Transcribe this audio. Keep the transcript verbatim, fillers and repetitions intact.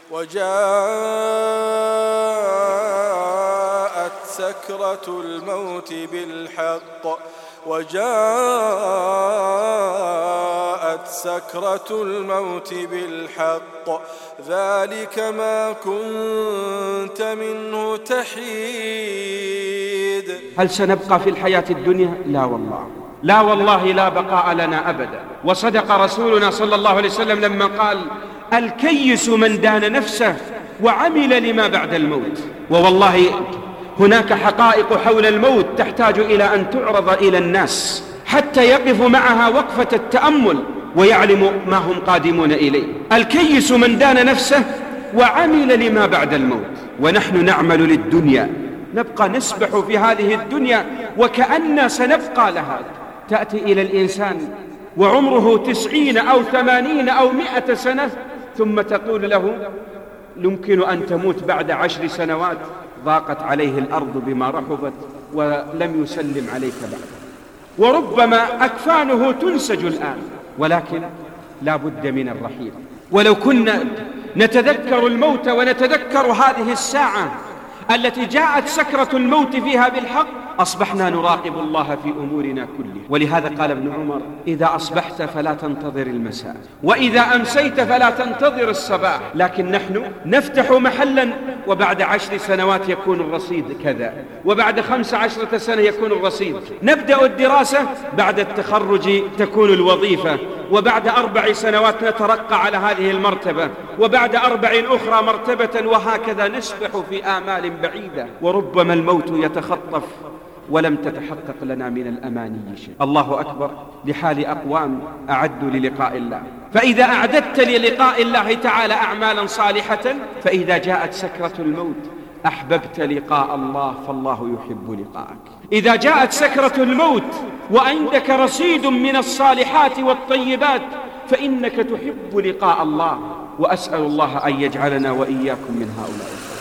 وجاءت سكرة الموت بالحق وجاءت سكرة الموت بالحق ذلك ما كنت منه تحيد. هل سنبقى في الحياة الدنيا؟ لا والله، لا والله، لا بقاء لنا أبدا. وصدق رسولنا صلى الله عليه وسلم لما قال: الكيس من دان نفسه وعمل لما بعد الموت. ووالله هناك حقائق حول الموت تحتاج إلى أن تعرض إلى الناس حتى يقفوا معها وقفة التأمل ويعلموا ما هم قادمون إليه. الكيس من دان نفسه وعمل لما بعد الموت. ونحن نعمل للدنيا، نبقى نسبح في هذه الدنيا وكأننا سنبقى لها. تأتي إلى الإنسان وعمره تسعين أو ثمانين أو مئة سنة ثم تقول له: يمكن أن تموت بعد عشر سنوات. ضاقت عليه الأرض بما رحبت ولم يسلم عليك بعد. وربما أكفانه تنسج الآن، ولكن لا بد من الرحيل. ولو كنا نتذكر الموت ونتذكر هذه الساعة التي جاءت سكرة الموت فيها بالحق أصبحنا نراقب الله في أمورنا كلها. ولهذا قال ابن عمر: إذا أصبحت فلا تنتظر المساء، وإذا أمسيت فلا تنتظر الصباح. لكن نحن نفتح محلا وبعد عشر سنوات يكون الرصيد كذا، وبعد خمس عشرة سنة يكون الرصيد. نبدأ الدراسة، بعد التخرج تكون الوظيفة، وبعد أربع سنوات نترقى على هذه المرتبة، وبعد أربع أخرى مرتبة، وهكذا نسبح في آمال بعيدة. وربما الموت يتخطف ولم تتحقق لنا من الأماني شيء. الله أكبر لحال أقوام أعدوا للقاء الله. فإذا أعددت للقاء الله تعالى أعمالا صالحة، فإذا جاءت سكرة الموت أحببت لقاء الله فالله يحب لقاءك. إذا جاءت سكرة الموت وعندك رصيد من الصالحات والطيبات فإنك تحب لقاء الله. وأسأل الله أن يجعلنا وإياكم من هؤلاء.